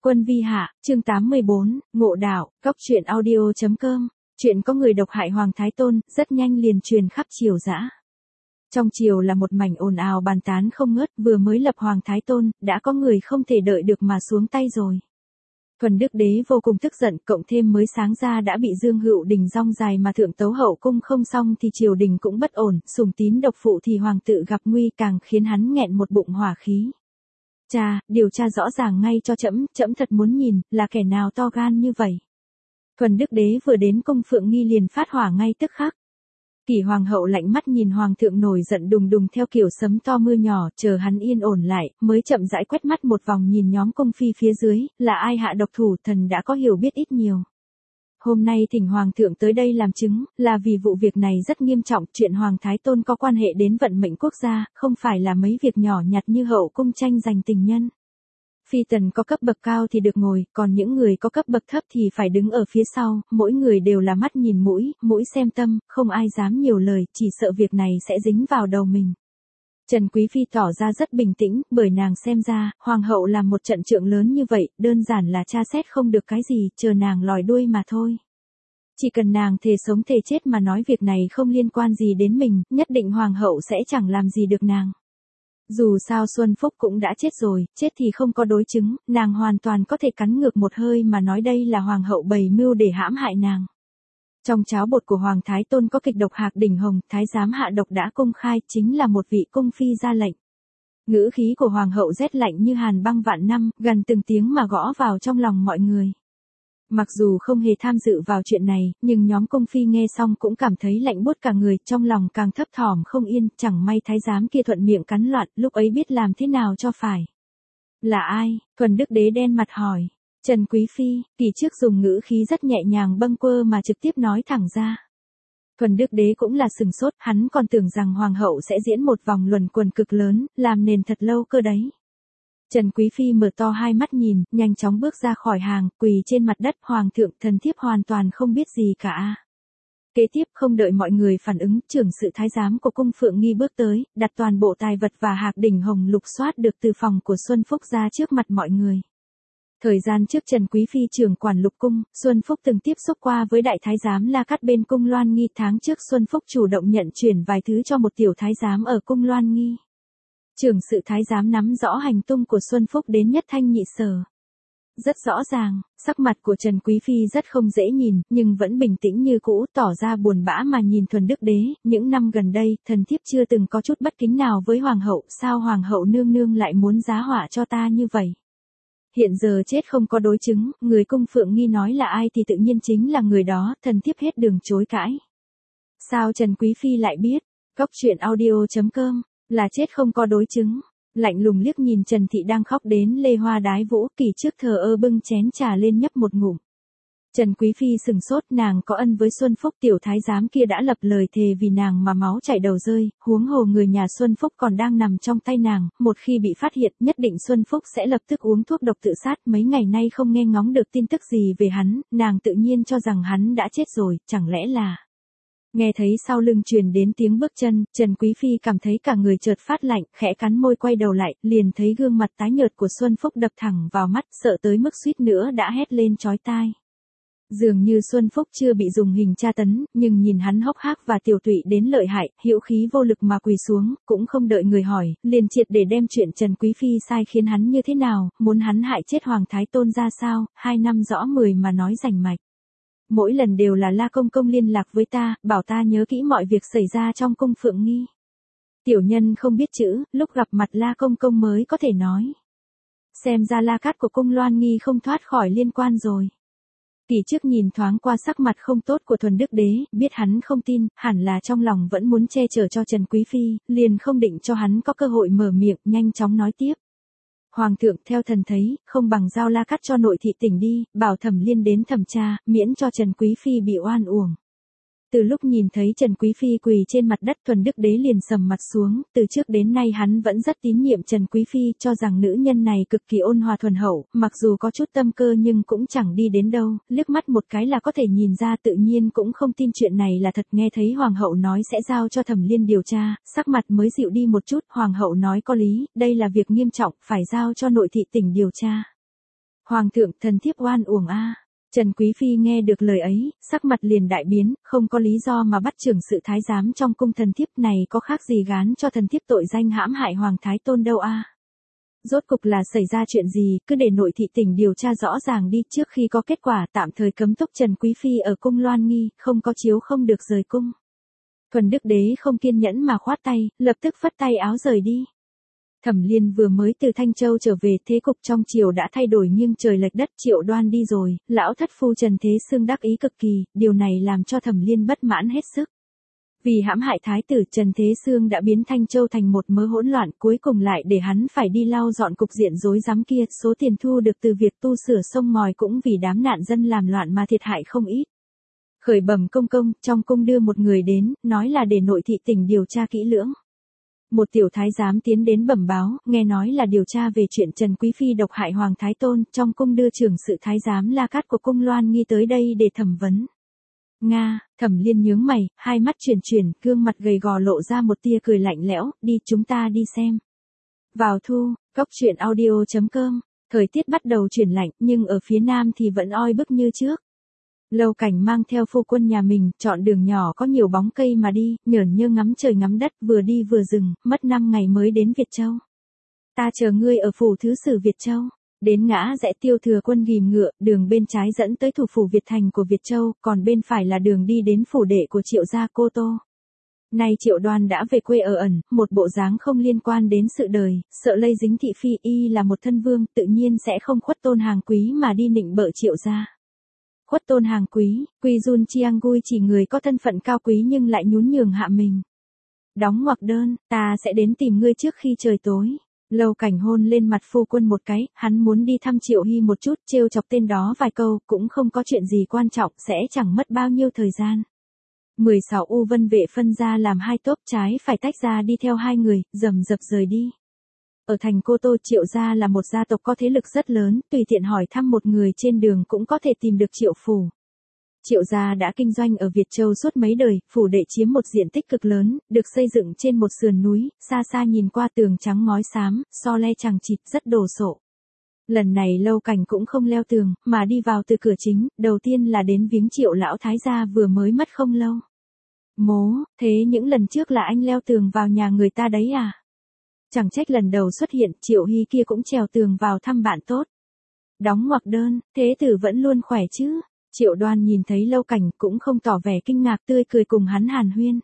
Quân vi hạ, chương 84, ngộ đạo, góc truyện audio.com. Chuyện có người độc hại Hoàng Thái Tôn, rất nhanh liền truyền khắp triều dã. Trong triều là một mảnh ồn ào bàn tán không ngớt, vừa mới lập Hoàng Thái Tôn, đã có người không thể đợi được mà xuống tay rồi. Thuần Đức Đế vô cùng tức giận, cộng thêm mới sáng ra đã bị Dương Hữu Đình rong dài mà thượng tấu hậu cung không xong thì triều đình cũng bất ổn, sủng tín độc phụ thì hoàng tự gặp nguy càng khiến hắn nghẹn một bụng hỏa khí. Cha, điều tra rõ ràng ngay cho trẫm, trẫm thật muốn nhìn, là kẻ nào to gan như vậy. Thuần Đức Đế vừa đến cung Phượng Nghi liền phát hỏa ngay tức khắc. Kỷ hoàng hậu lạnh mắt nhìn hoàng thượng nổi giận đùng đùng theo kiểu sấm to mưa nhỏ, chờ hắn yên ổn lại, mới chậm rãi quét mắt một vòng nhìn nhóm cung phi phía dưới, là ai hạ độc thủ, thần đã có hiểu biết ít nhiều. Hôm nay thỉnh hoàng thượng tới đây làm chứng, là vì vụ việc này rất nghiêm trọng, chuyện Hoàng Thái Tôn có quan hệ đến vận mệnh quốc gia, không phải là mấy việc nhỏ nhặt như hậu cung tranh giành tình nhân. Phi tần có cấp bậc cao thì được ngồi, còn những người có cấp bậc thấp thì phải đứng ở phía sau, mỗi người đều là mắt nhìn mũi, mũi xem tâm, không ai dám nhiều lời, chỉ sợ việc này sẽ dính vào đầu mình. Trần Quý Phi tỏ ra rất bình tĩnh, bởi nàng xem ra, hoàng hậu làm một trận trượng lớn như vậy, đơn giản là tra xét không được cái gì, chờ nàng lòi đuôi mà thôi. Chỉ cần nàng thề sống thề chết mà nói việc này không liên quan gì đến mình, nhất định hoàng hậu sẽ chẳng làm gì được nàng. Dù sao Xuân Phúc cũng đã chết rồi, chết thì không có đối chứng, nàng hoàn toàn có thể cắn ngược một hơi mà nói đây là hoàng hậu bày mưu để hãm hại nàng. Trong cháo bột của Hoàng Thái Tôn có kịch độc Hạc Đỉnh Hồng, thái giám hạ độc đã công khai, chính là một vị cung phi ra lệnh. Ngữ khí của hoàng hậu rét lạnh như hàn băng vạn năm, gần từng tiếng mà gõ vào trong lòng mọi người. Mặc dù không hề tham dự vào chuyện này, nhưng nhóm cung phi nghe xong cũng cảm thấy lạnh buốt cả người, trong lòng càng thấp thỏm không yên, chẳng may thái giám kia thuận miệng cắn loạn, lúc ấy biết làm thế nào cho phải. Là ai? Thuần Đức Đế đen mặt hỏi. Trần Quý Phi, kỳ trước dùng ngữ khí rất nhẹ nhàng bâng quơ mà trực tiếp nói thẳng ra. Thuần Đức Đế cũng là sừng sốt, hắn còn tưởng rằng hoàng hậu sẽ diễn một vòng luẩn quẩn cực lớn, làm nền thật lâu cơ đấy. Trần Quý Phi mở to hai mắt nhìn, nhanh chóng bước ra khỏi hàng, quỳ trên mặt đất, hoàng thượng, thần thiếp hoàn toàn không biết gì cả. Kế tiếp không đợi mọi người phản ứng, trưởng sự thái giám của cung Phượng Nghi bước tới, đặt toàn bộ tài vật và Hạc Đỉnh Hồng lục soát được từ phòng của Xuân Phúc ra trước mặt mọi người. Thời gian trước Trần Quý Phi trưởng quản lục cung, Xuân Phúc từng tiếp xúc qua với đại thái giám La Cát bên cung Loan Nghi, tháng trước Xuân Phúc chủ động nhận chuyển vài thứ cho một tiểu thái giám ở cung Loan Nghi. Trưởng sự thái giám nắm rõ hành tung của Xuân Phúc đến nhất thanh nhị sở. Rất rõ ràng, sắc mặt của Trần Quý Phi rất không dễ nhìn, nhưng vẫn bình tĩnh như cũ, tỏ ra buồn bã mà nhìn Thuần Đức Đế, những năm gần đây, thần thiếp chưa từng có chút bất kính nào với hoàng hậu, sao hoàng hậu nương nương lại muốn giá họa cho ta như vậy? Hiện giờ chết không có đối chứng, người cung Phượng Nghi nói là ai thì tự nhiên chính là người đó, thần thiếp hết đường chối cãi. Sao Trần Quý Phi lại biết? Góc truyện audio.com, là chết không có đối chứng. Lạnh lùng liếc nhìn Trần Thị đang khóc đến lê hoa đái vũ, kỳ trước thờ ơ bưng chén trà lên nhấp một ngụm. Trần Quý Phi sừng sốt, nàng có ân với Xuân Phúc, tiểu thái giám kia đã lập lời thề vì nàng mà máu chảy đầu rơi, huống hồ người nhà Xuân Phúc còn đang nằm trong tay nàng, một khi bị phát hiện, nhất định Xuân Phúc sẽ lập tức uống thuốc độc tự sát, mấy ngày nay không nghe ngóng được tin tức gì về hắn, nàng tự nhiên cho rằng hắn đã chết rồi, chẳng lẽ là... Nghe thấy sau lưng truyền đến tiếng bước chân, Trần Quý Phi cảm thấy cả người chợt phát lạnh, khẽ cắn môi quay đầu lại, liền thấy gương mặt tái nhợt của Xuân Phúc đập thẳng vào mắt, sợ tới mức suýt nữa đã hét lên chói tai. Dường như Xuân Phúc chưa bị dùng hình tra tấn, nhưng nhìn hắn hốc hác và tiểu tụy đến lợi hại, hữu khí vô lực mà quỳ xuống, cũng không đợi người hỏi, liền triệt để đem chuyện Trần Quý Phi sai khiến hắn như thế nào, muốn hắn hại chết Hoàng Thái Tôn ra sao, 2 năm rõ 10 mà nói rành mạch. Mỗi lần đều là La Công Công liên lạc với ta, bảo ta nhớ kỹ mọi việc xảy ra trong cung Phượng Nghi. Tiểu nhân không biết chữ, lúc gặp mặt La Công Công mới có thể nói. Xem ra La Cát của cung Loan Nghi không thoát khỏi liên quan rồi. Kỳ trước nhìn thoáng qua sắc mặt không tốt của Thuần Đức Đế, biết hắn không tin, hẳn là trong lòng vẫn muốn che chở cho Trần Quý Phi, liền không định cho hắn có cơ hội mở miệng, nhanh chóng nói tiếp. Hoàng thượng, theo thần thấy, không bằng giao La Cát cho nội thị tỉnh đi, bảo Thẩm Liên đến thẩm tra, miễn cho Trần Quý Phi bị oan uổng. Từ lúc nhìn thấy Trần Quý Phi quỳ trên mặt đất, Thuần Đức Đế liền sầm mặt xuống, từ trước đến nay hắn vẫn rất tín nhiệm Trần Quý Phi, cho rằng nữ nhân này cực kỳ ôn hòa thuần hậu, mặc dù có chút tâm cơ nhưng cũng chẳng đi đến đâu, liếc mắt một cái là có thể nhìn ra, tự nhiên cũng không tin chuyện này là thật. Nghe thấy Hoàng hậu nói sẽ giao cho Thẩm Liên điều tra, sắc mặt mới dịu đi một chút, Hoàng hậu nói có lý, đây là việc nghiêm trọng, phải giao cho nội thị tỉnh điều tra. Hoàng thượng, thần thiếp oan uổng a. Trần Quý Phi nghe được lời ấy, sắc mặt liền đại biến, không có lý do mà bắt trưởng sự thái giám trong cung thần thiếp này có khác gì gán cho thần thiếp tội danh hãm hại Hoàng Thái Tôn đâu a. Rốt cục là xảy ra chuyện gì, cứ để nội thị tỉnh điều tra rõ ràng đi, trước khi có kết quả tạm thời cấm túc Trần Quý Phi ở cung Loan Nghi, không có chiếu không được rời cung. Thuần Đức Đế không kiên nhẫn mà khoát tay, lập tức phất tay áo rời đi. Thẩm Liên vừa mới từ Thanh Châu trở về, thế cục trong triều đã thay đổi nghiêng trời lệch đất. Triệu Đoan đi rồi, lão thất phu Trần Thế Sương đắc ý cực kỳ, điều này làm cho Thẩm Liên bất mãn hết sức. Vì hãm hại thái tử, Trần Thế Sương đã biến Thanh Châu thành một mớ hỗn loạn, cuối cùng lại để hắn phải đi lau dọn cục diện rối rắm kia. Số tiền thu được từ việc tu sửa sông ngòi cũng vì đám nạn dân làm loạn mà thiệt hại không ít. Khởi bẩm công công, trong cung đưa một người đến, nói là để nội thị tỉnh điều tra kỹ lưỡng. Một tiểu thái giám tiến đến bẩm báo, nghe nói là điều tra về chuyện Trần Quý Phi độc hại Hoàng Thái Tôn, trong cung đưa trưởng sự thái giám La Cát của cung Loan Nghi tới đây để thẩm vấn. Nga, Thẩm Liên nhướng mày, hai mắt chuyển, gương mặt gầy gò lộ ra một tia cười lạnh lẽo, đi chúng ta đi xem. Vào thu, cốc truyện audio.com, thời tiết bắt đầu chuyển lạnh nhưng ở phía nam thì vẫn oi bức như trước. Lâu Cảnh mang theo phu quân nhà mình, chọn đường nhỏ có nhiều bóng cây mà đi, nhởn nhơ ngắm trời ngắm đất, vừa đi vừa dừng, mất 5 ngày mới đến Việt Châu. Ta chờ ngươi ở phủ thứ sử Việt Châu. Đến ngã rẽ Tiêu Thừa Quân ghìm ngựa, đường bên trái dẫn tới thủ phủ Việt Thành của Việt Châu, còn bên phải là đường đi đến phủ đệ của Triệu gia Cô Tô. Nay Triệu Đoan đã về quê ở ẩn, một bộ dáng không liên quan đến sự đời, sợ lây dính thị phi, y là một thân vương, tự nhiên sẽ không khuất tôn hàng quý mà đi nịnh bợ Triệu gia. Khuất tôn hàng quý, Quy Jun Chiang Gui chỉ người có thân phận cao quý nhưng lại nhún nhường hạ mình. Đóng ngoặc đơn, ta sẽ đến tìm ngươi trước khi trời tối. Lâu Cảnh hôn lên mặt phu quân một cái, hắn muốn đi thăm Triệu Hy một chút, trêu chọc tên đó vài câu, cũng không có chuyện gì quan trọng, sẽ chẳng mất bao nhiêu thời gian. 16 U Vân vệ phân ra làm hai tốp, trái phải tách ra đi theo hai người, rầm rập rời đi. Ở thành Cô Tô, Triệu gia là một gia tộc có thế lực rất lớn, tùy tiện hỏi thăm một người trên đường cũng có thể tìm được Triệu phủ. Triệu gia đã kinh doanh ở Việt Châu suốt mấy đời, phủ đệ chiếm một diện tích cực lớn, được xây dựng trên một sườn núi, xa xa nhìn qua tường trắng ngói xám, so le chằng chịt rất đồ sộ. Lần này Lâu Cảnh cũng không leo tường, mà đi vào từ cửa chính, đầu tiên là đến viếng Triệu lão thái gia vừa mới mất không lâu. Mố, thế những lần trước là anh leo tường vào nhà người ta đấy à? Chẳng trách lần đầu xuất hiện, Triệu Hy kia cũng trèo tường vào thăm bạn tốt. Đóng ngoặc đơn, thế tử vẫn luôn khỏe chứ? Triệu Đoan nhìn thấy Lâu Cảnh cũng không tỏ vẻ kinh ngạc, tươi cười cùng hắn hàn huyên.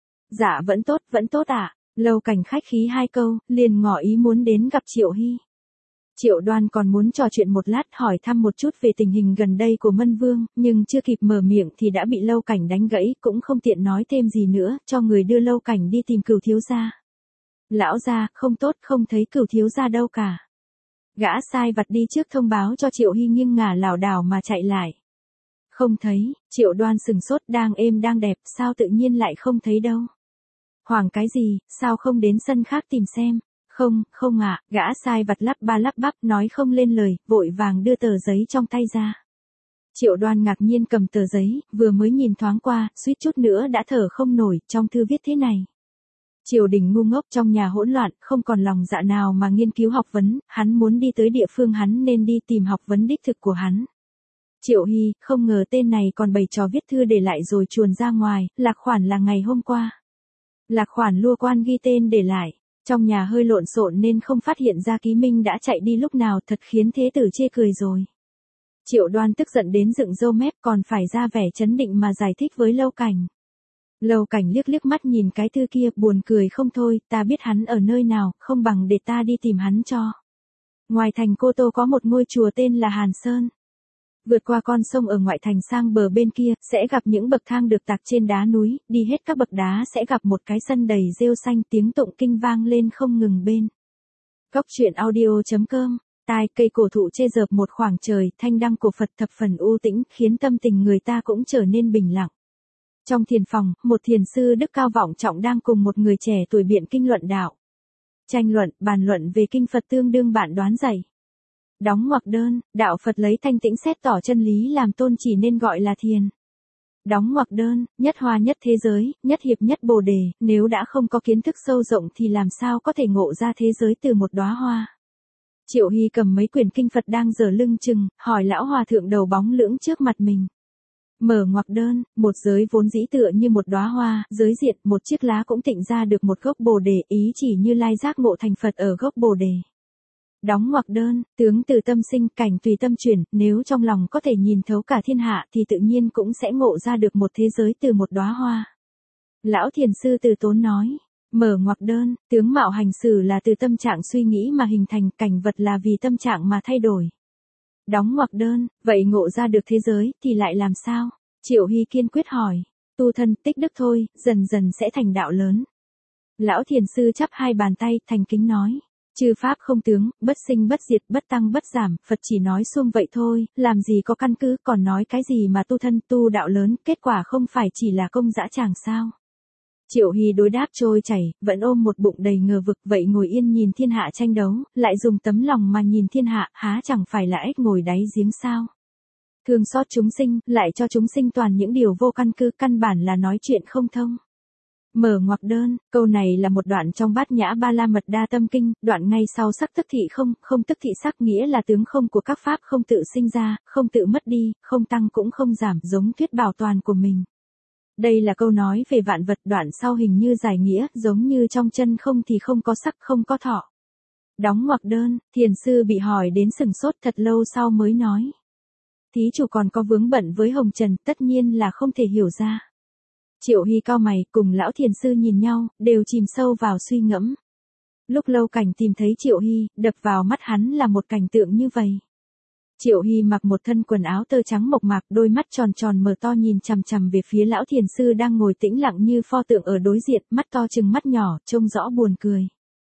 Dạ vẫn tốt ạ. Lâu Cảnh khách khí hai câu, liền ngỏ ý muốn đến gặp Triệu Hy. Triệu Đoan còn muốn trò chuyện một lát, hỏi thăm một chút về tình hình gần đây của Mân Vương, nhưng chưa kịp mở miệng thì đã bị Lâu Cảnh đánh gãy, cũng không tiện nói thêm gì nữa, cho người đưa Lâu Cảnh đi tìm Cửu thiếu gia. Lão gia, không tốt, không thấy Cửu thiếu gia đâu cả. Gã sai vặt đi trước thông báo cho Triệu Hy nghiêng ngả lảo đảo mà chạy lại. Không thấy, Triệu Đoan sừng sốt, đang êm đang đẹp, sao tự nhiên lại không thấy đâu. Hoàng cái gì, sao không đến sân khác tìm xem. Không ạ, gã sai vặt lắp ba lắp bắp, nói không lên lời, vội vàng đưa tờ giấy trong tay ra. Triệu Đoan ngạc nhiên cầm tờ giấy, vừa mới nhìn thoáng qua, suýt chút nữa đã thở không nổi, trong thư viết thế này. Triều đình ngu ngốc, trong nhà hỗn loạn, không còn lòng dạ nào mà nghiên cứu học vấn, hắn muốn đi tới địa phương hắn nên đi tìm học vấn đích thực của hắn. Triệu Hy, không ngờ tên này còn bày trò viết thư để lại rồi chuồn ra ngoài, lạc khoản là ngày hôm qua. Lạc khoản lua quan ghi tên để lại, trong nhà hơi lộn xộn nên không phát hiện ra ký minh đã chạy đi lúc nào, thật khiến thế tử chê cười rồi. Triệu Đoan tức giận đến dựng râu mép, còn phải ra vẻ chấn định mà giải thích với Lâu Cảnh. Lâu Cảnh liếc mắt nhìn cái thư kia, buồn cười không thôi, ta biết hắn ở nơi nào, không bằng để ta đi tìm hắn cho. Ngoài thành Cô Tô có một ngôi chùa tên là Hàn Sơn. Vượt qua con sông ở ngoại thành sang bờ bên kia, sẽ gặp những bậc thang được tạc trên đá núi, đi hết các bậc đá sẽ gặp một cái sân đầy rêu xanh, tiếng tụng kinh vang lên không ngừng bên. Cốc truyện audio.com, tai cây cổ thụ che dợp một khoảng trời, thanh đăng của Phật thập phần u tĩnh, khiến tâm tình người ta cũng trở nên bình lặng. Trong thiền phòng, một thiền sư đức cao vọng trọng đang cùng một người trẻ tuổi biện kinh luận đạo. Tranh luận, bàn luận về kinh Phật tương đương bạn đoán dạy. Đóng ngoặc đơn, đạo Phật lấy thanh tĩnh xét tỏ chân lý làm tôn chỉ nên gọi là thiền. Đóng ngoặc đơn, nhất hoa nhất thế giới, nhất hiệp nhất bồ đề, nếu đã không có kiến thức sâu rộng thì làm sao có thể ngộ ra thế giới từ một đóa hoa. Triệu Hy cầm mấy quyển kinh Phật đang giở lưng chừng, hỏi lão hòa thượng đầu bóng lưỡng trước mặt mình. Mở ngoặc đơn, một giới vốn dĩ tựa như một đóa hoa, giới diện một chiếc lá cũng tịnh ra được một gốc bồ đề, ý chỉ Như Lai giác ngộ thành Phật ở gốc bồ đề. Đóng ngoặc đơn, tướng từ tâm sinh, cảnh tùy tâm chuyển, nếu trong lòng có thể nhìn thấu cả thiên hạ thì tự nhiên cũng sẽ ngộ ra được một thế giới từ một đóa hoa. Lão thiền sư từ tốn nói. Mở ngoặc đơn, tướng mạo hành xử là từ tâm trạng suy nghĩ mà hình thành, cảnh vật là vì tâm trạng mà thay đổi. Đóng ngoặc đơn, vậy ngộ ra được thế giới thì lại làm sao? Triệu Hy kiên quyết hỏi. Tu thân tích đức thôi, dần dần sẽ thành đạo lớn. Lão thiền sư chắp hai bàn tay, thành kính nói. Chư pháp không tướng, bất sinh bất diệt, bất tăng bất giảm, Phật chỉ nói suông vậy thôi, làm gì có căn cứ, còn nói cái gì mà tu thân, tu đạo lớn, kết quả không phải chỉ là công dã tràng sao? Triệu Hy đối đáp trôi chảy, vẫn ôm một bụng đầy ngờ vực, vậy ngồi yên nhìn thiên hạ tranh đấu, lại dùng tấm lòng mà nhìn thiên hạ, há chẳng phải là ếch ngồi đáy giếng sao? Thương xót chúng sinh, lại cho chúng sinh toàn những điều vô căn cứ, căn bản là nói chuyện không thông. Mở ngoặc đơn, câu này là một đoạn trong Bát Nhã Ba La Mật Đa Tâm Kinh, đoạn ngay sau sắc tức thị không, không tức thị sắc nghĩa là tướng không của các pháp không tự sinh ra, không tự mất đi, không tăng cũng không giảm, giống thuyết bảo toàn của mình. Đây là câu nói về vạn vật, đoạn sau hình như giải nghĩa, giống như trong chân không thì không có sắc, không có thọ. Đóng ngoặc đơn, thiền sư bị hỏi đến sừng sốt thật lâu sau mới nói. Thí chủ còn có vướng bận với hồng trần, tất nhiên là không thể hiểu ra. Triệu Hy cau mày, cùng lão thiền sư nhìn nhau, đều chìm sâu vào suy ngẫm. Lúc Lâu Cảnh tìm thấy Triệu Hy, đập vào mắt hắn là một cảnh tượng như vậy. Triệu Hy mặc một thân quần áo tơ trắng mộc mạc, đôi mắt tròn tròn mở to nhìn chằm chằm về phía lão thiền sư đang ngồi tĩnh lặng như pho tượng ở đối diện, mắt to chừng mắt nhỏ, trông rõ buồn cười.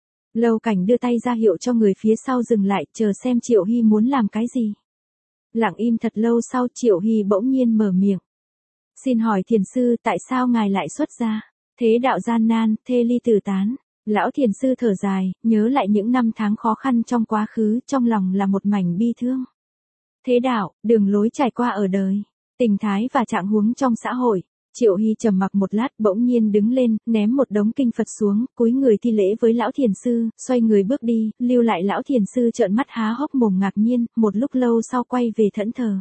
Lâu Cảnh đưa tay ra hiệu cho người phía sau dừng lại, chờ xem Triệu Hy muốn làm cái gì. Lặng im thật lâu sau, Triệu Hy bỗng nhiên mở miệng. Xin hỏi thiền sư, tại sao ngài lại xuất gia? Thế đạo gian nan, thê ly tử tán. Lão thiền sư thở dài, nhớ lại những năm tháng khó khăn trong quá khứ, trong lòng là một mảnh bi thương. Thế đạo, đường lối trải qua ở đời, tình thái và trạng huống trong xã hội. Triệu Hy trầm mặc một lát, bỗng nhiên đứng lên, ném một đống kinh Phật xuống, cúi người thi lễ với lão thiền sư, xoay người bước đi, lưu lại lão thiền sư trợn mắt há hốc mồm ngạc nhiên, một lúc lâu sau quay về thẫn thờ.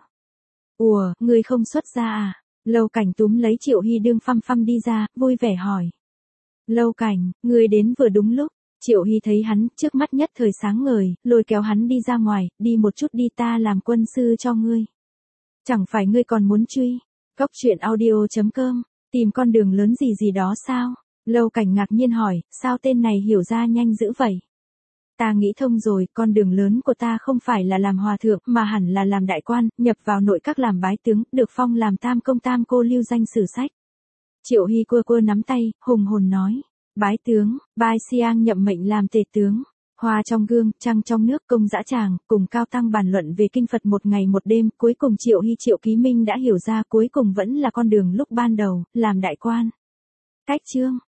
Ủa, người không xuất gia à? Lâu Cảnh túm lấy Triệu Hy đương phăm phăm đi ra, vui vẻ hỏi. Lâu Cảnh, người đến vừa đúng lúc. Triệu Hy thấy hắn, trước mắt nhất thời sáng ngời, lôi kéo hắn đi ra ngoài, đi một chút đi, ta làm quân sư cho ngươi. Chẳng phải ngươi còn muốn truy? Cốc truyện audio.com, tìm con đường lớn gì gì đó sao? Lâu Cảnh ngạc nhiên hỏi, sao tên này hiểu ra nhanh dữ vậy? Ta nghĩ thông rồi, con đường lớn của ta không phải là làm hòa thượng, mà hẳn là làm đại quan, nhập vào nội các làm bái tướng, được phong làm tam công tam cô, lưu danh sử sách. Triệu Hy cua cua nắm tay, hùng hồn nói. Bái tướng, Bai Siang nhậm mệnh làm tề tướng. Hoa trong gương, trăng trong nước, công dã tràng, cùng cao tăng bàn luận về kinh Phật một ngày một đêm, cuối cùng Triệu Hy Triệu Ký Minh đã hiểu ra, cuối cùng vẫn là con đường lúc ban đầu, làm đại quan. Cách chương